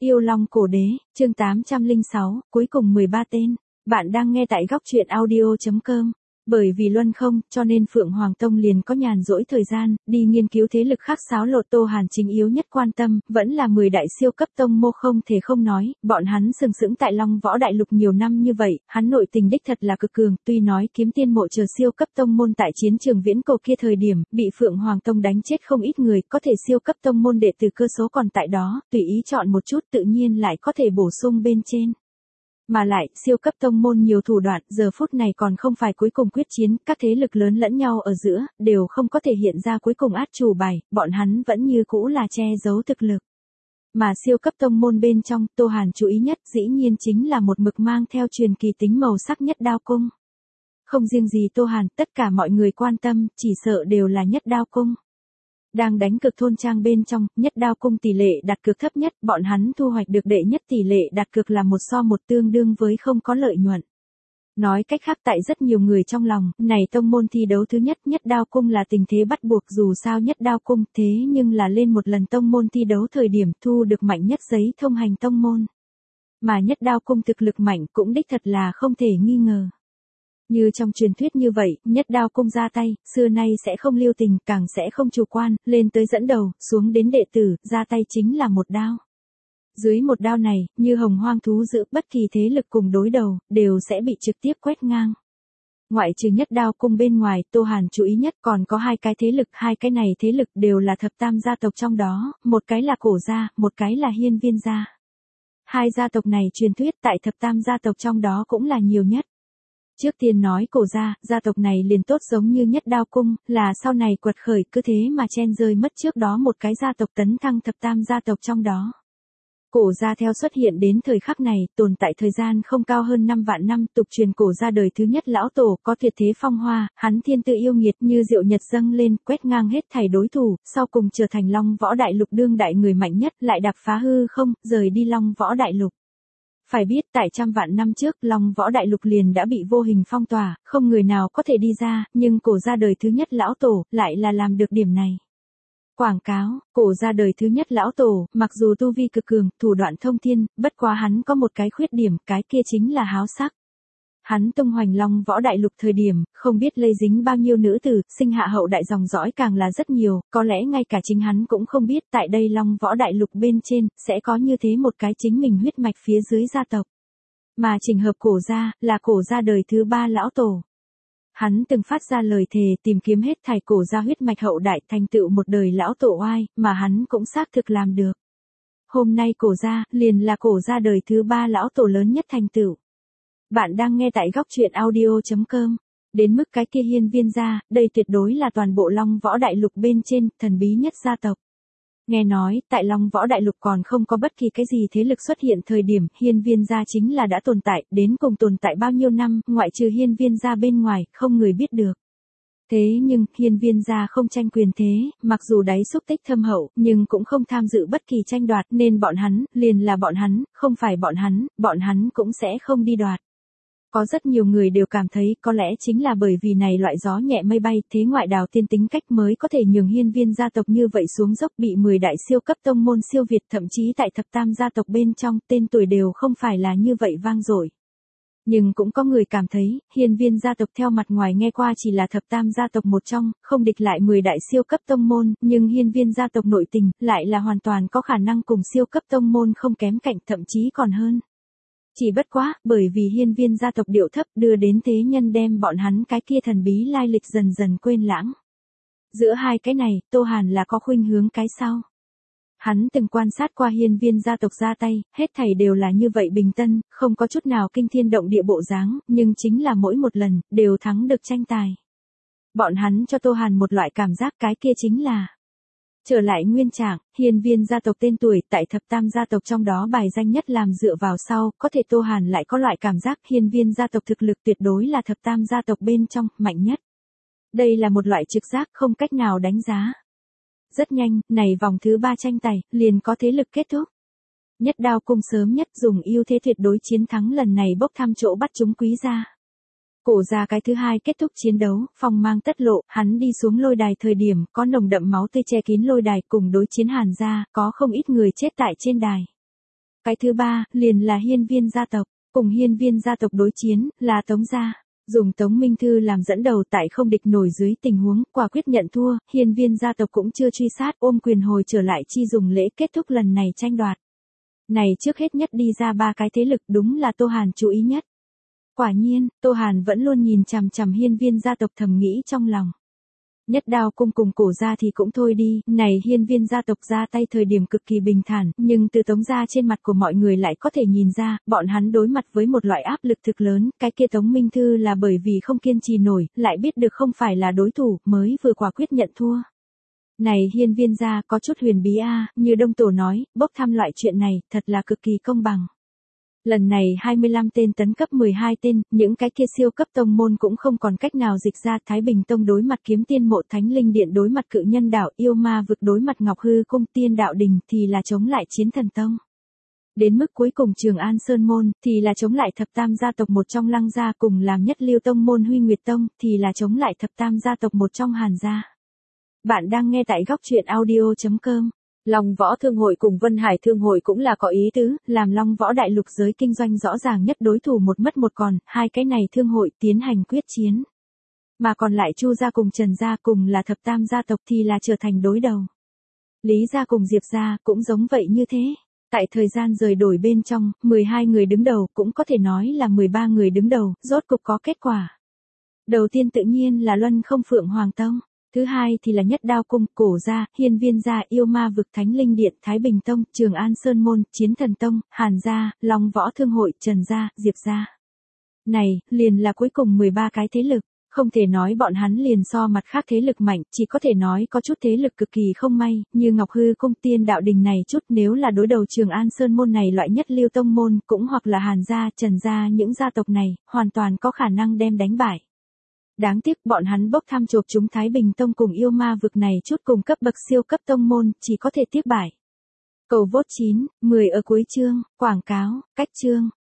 Yêu Long Cổ Đế, chương 806, cuối cùng 13 tên. Bạn đang nghe tại góc truyện audio.com. Bởi vì luân không, cho nên Phượng Hoàng Tông liền có nhàn rỗi thời gian, đi nghiên cứu thế lực khác xáo lột Tô Hàn chính yếu nhất quan tâm, vẫn là 10 đại siêu cấp tông mô không thể không nói, bọn hắn sừng sững tại Long Võ Đại Lục nhiều năm như vậy, hắn nội tình đích thật là cực cường, tuy nói kiếm tiên mộ chờ siêu cấp tông môn tại chiến trường viễn cổ kia thời điểm, bị Phượng Hoàng Tông đánh chết không ít người, có thể siêu cấp tông môn đệ tử cơ số còn tại đó, tùy ý chọn một chút tự nhiên lại có thể bổ sung bên trên. Mà lại, siêu cấp tông môn nhiều thủ đoạn, giờ phút này còn không phải cuối cùng quyết chiến, các thế lực lớn lẫn nhau ở giữa, đều không có thể hiện ra cuối cùng át chủ bài, bọn hắn vẫn như cũ là che giấu thực lực. Mà siêu cấp tông môn bên trong, Tô Hàn chú ý nhất dĩ nhiên chính là một mực mang theo truyền kỳ tính màu sắc Nhất Đao Cung. Không riêng gì Tô Hàn, tất cả mọi người quan tâm, chỉ sợ đều là Nhất Đao Cung. Đang đánh cực thôn trang bên trong, Nhất Đao Cung tỷ lệ đặt cược thấp nhất, bọn hắn thu hoạch được đệ nhất tỷ lệ đặt cược là 1:1 tương đương với không có lợi nhuận. Nói cách khác tại rất nhiều người trong lòng, này tông môn thi đấu thứ nhất Nhất Đao Cung là tình thế bắt buộc dù sao Nhất Đao Cung thế nhưng là lên một lần tông môn thi đấu thời điểm thu được mạnh nhất giấy thông hành tông môn. Mà Nhất Đao Cung thực lực mạnh cũng đích thật là không thể nghi ngờ. Như trong truyền thuyết như vậy, Nhất Đao Cung ra tay, xưa nay sẽ không lưu tình, càng sẽ không chủ quan, lên tới dẫn đầu, xuống đến đệ tử, ra tay chính là một đao. Dưới một đao này, như hồng hoang thú dữ, bất kỳ thế lực cùng đối đầu, đều sẽ bị trực tiếp quét ngang. Ngoại trừ Nhất Đao Cung bên ngoài, Tô Hàn chú ý nhất còn có hai cái thế lực, hai cái này thế lực đều là thập tam gia tộc trong đó, một cái là Cổ gia, một cái là Hiên Viên gia. Hai gia tộc này truyền thuyết tại thập tam gia tộc trong đó cũng là nhiều nhất. Trước tiên nói Cổ gia, gia tộc này liền tốt giống như Nhất Đao Cung, là sau này quật khởi cứ thế mà chen rơi mất trước đó một cái gia tộc tấn thăng thập tam gia tộc trong đó. Cổ gia theo xuất hiện đến thời khắc này, tồn tại thời gian không cao hơn 5 vạn năm, tục truyền Cổ gia đời thứ nhất lão tổ, có tuyệt thế phong hoa, hắn thiên tư yêu nghiệt như diệu nhật dâng lên, quét ngang hết thảy đối thủ, sau cùng trở thành Long Võ Đại Lục đương đại người mạnh nhất, lại đạp phá hư không, rời đi Long Võ Đại Lục. Phải biết tại trăm vạn năm trước Long Võ Đại Lục liền đã bị vô hình phong tỏa, không người nào có thể đi ra, nhưng Cổ gia đời thứ nhất lão tổ lại là làm được điểm này. Quảng cáo, Cổ gia đời thứ nhất lão tổ, mặc dù tu vi cực cường, thủ đoạn thông thiên, bất quá hắn có một cái khuyết điểm, cái kia chính là háo sắc. Hắn tung hoành Long Võ Đại Lục thời điểm, không biết lây dính bao nhiêu nữ tử, sinh hạ hậu đại dòng dõi càng là rất nhiều, có lẽ ngay cả chính hắn cũng không biết tại đây Long Võ Đại Lục bên trên, sẽ có như thế một cái chính mình huyết mạch phía dưới gia tộc. Mà trình hợp Cổ gia, là Cổ gia đời thứ 3 lão tổ. Hắn từng phát ra lời thề tìm kiếm hết thảy Cổ gia huyết mạch hậu đại thành tựu một đời lão tổ oai, mà hắn cũng xác thực làm được. Hôm nay Cổ gia, liền là Cổ gia đời thứ 3 lão tổ lớn nhất thành tựu. Bạn đang nghe tại góc truyện audio.com. Đến mức cái kia Hiên Viên gia, đây tuyệt đối là toàn bộ Long Võ Đại Lục bên trên, thần bí nhất gia tộc. Nghe nói, tại Long Võ Đại Lục còn không có bất kỳ cái gì thế lực xuất hiện thời điểm, Hiên Viên gia chính là đã tồn tại, đến cùng tồn tại bao nhiêu năm, ngoại trừ Hiên Viên gia bên ngoài, không người biết được. Thế nhưng, Hiên Viên gia không tranh quyền thế, mặc dù đáy xúc tích thâm hậu, nhưng cũng không tham dự bất kỳ tranh đoạt, nên bọn hắn, liền là bọn hắn, không phải bọn hắn cũng sẽ không đi đoạt. Có rất nhiều người đều cảm thấy có lẽ chính là bởi vì này loại gió nhẹ mây bay thế ngoại đào tiên tính cách mới có thể nhường Hiên Viên gia tộc như vậy xuống dốc bị 10 đại siêu cấp tông môn siêu việt thậm chí tại thập tam gia tộc bên trong tên tuổi đều không phải là như vậy vang dội. Nhưng cũng có người cảm thấy, Hiên Viên gia tộc theo mặt ngoài nghe qua chỉ là thập tam gia tộc một trong, không địch lại 10 đại siêu cấp tông môn, nhưng Hiên Viên gia tộc nội tình lại là hoàn toàn có khả năng cùng siêu cấp tông môn không kém cạnh thậm chí còn hơn. Chỉ bất quá, bởi vì Hiên Viên gia tộc điệu thấp đưa đến thế nhân đem bọn hắn cái kia thần bí lai lịch dần dần quên lãng. Giữa hai cái này, Tô Hàn là có khuynh hướng cái sau. Hắn từng quan sát qua Hiên Viên gia tộc ra tay, hết thảy đều là như vậy bình tân, không có chút nào kinh thiên động địa bộ dáng, nhưng chính là mỗi một lần, đều thắng được tranh tài. Bọn hắn cho Tô Hàn một loại cảm giác cái kia chính là trở lại nguyên trạng, Hiên Viên gia tộc tên tuổi tại thập tam gia tộc trong đó bài danh nhất làm dựa vào sau, có thể Tô Hàn lại có loại cảm giác Hiên Viên gia tộc thực lực tuyệt đối là thập tam gia tộc bên trong, mạnh nhất. Đây là một loại trực giác không cách nào đánh giá. Rất nhanh, này vòng thứ 3 tranh tài, liền có thế lực kết thúc. Nhất Đao Cung sớm nhất dùng ưu thế tuyệt đối chiến thắng lần này bốc thăm chỗ bắt chúng quý gia. Cổ gia cái thứ 2 kết thúc chiến đấu, phong mang tất lộ, hắn đi xuống lôi đài thời điểm, có nồng đậm máu tươi che kín lôi đài cùng đối chiến Hàn gia, có không ít người chết tại trên đài. Cái thứ ba, liền là Hiên Viên gia tộc, cùng Hiên Viên gia tộc đối chiến, là Tống gia. Dùng Tống Minh Thư làm dẫn đầu tại không địch nổi dưới tình huống, quả quyết nhận thua, Hiên Viên gia tộc cũng chưa truy sát, ôm quyền hồi trở lại chi dùng lễ kết thúc lần này tranh đoạt. Này trước hết nhất đi ra ba cái thế lực đúng là Tô Hàn chú ý nhất. Quả nhiên, Tô Hàn vẫn luôn nhìn chằm chằm Hiên Viên gia tộc thầm nghĩ trong lòng. Nhất Đao cung cùng Cổ gia thì cũng thôi đi, này Hiên Viên gia tộc ra tay thời điểm cực kỳ bình thản, nhưng từ Tống gia trên mặt của mọi người lại có thể nhìn ra, bọn hắn đối mặt với một loại áp lực thực lớn, cái kia Tống Minh Thư là bởi vì không kiên trì nổi, lại biết được không phải là đối thủ, mới vừa quả quyết nhận thua. Này Hiên Viên gia có chút huyền bí a, như Đông Tổ nói, bốc thăm loại chuyện này, thật là cực kỳ công bằng. Lần này 25 tên tấn cấp 12 tên, những cái kia siêu cấp tông môn cũng không còn cách nào dịch ra. Thái Bình Tông đối mặt Kiếm Tiên Mộ, Thánh Linh Điện đối mặt Cự Nhân Đảo, Yêu Ma Vực đối mặt Ngọc Hư Cung, Tiên Đạo Đình thì là chống lại Chiến Thần Tông. Đến mức cuối cùng Trường An Sơn Môn thì là chống lại thập tam gia tộc một trong Lăng gia, cùng làm nhất lưu tông môn Huy Nguyệt Tông thì là chống lại thập tam gia tộc một trong Hàn gia. Bạn đang nghe tại góc truyện audio.com. Long Võ Thương hội cùng Vân Hải Thương hội cũng là có ý tứ, làm Long Võ đại lục giới kinh doanh rõ ràng nhất đối thủ một mất một còn, hai cái này thương hội tiến hành quyết chiến. Mà còn lại Chu gia cùng Trần gia cùng là thập tam gia tộc thì là trở thành đối đầu. Lý gia cùng Diệp gia cũng giống vậy như thế. Tại thời gian rời đổi bên trong, 12 người đứng đầu, cũng có thể nói là 13 người đứng đầu, rốt cục có kết quả. Đầu tiên tự nhiên là Luân Không Phượng Hoàng Tông. Thứ hai thì là Nhất Đao cung, Cổ gia, Hiên Viên gia, Yêu Ma Vực, Thánh Linh Điện, Thái Bình Tông, Trường An Sơn Môn, Chiến Thần Tông, Hàn gia, Long Võ Thương hội, Trần gia, Diệp gia. Này, liền là cuối cùng 13 cái thế lực, không thể nói bọn hắn liền so mặt khác thế lực mạnh, chỉ có thể nói có chút thế lực cực kỳ không may, như Ngọc Hư Cung, Tiên Đạo Đình này chút, nếu là đối đầu Trường An Sơn Môn này loại nhất lưu tông môn, cũng hoặc là Hàn gia, Trần gia, những gia tộc này, hoàn toàn có khả năng đem đánh bại. Đáng tiếc bọn hắn bốc thăm chộp chúng Thái Bình Tông cùng Yêu Ma Vực này chút cùng cấp bậc siêu cấp tông môn, chỉ có thể tiếc bại. Cầu vote 9, 10 ở cuối chương, quảng cáo, cách chương.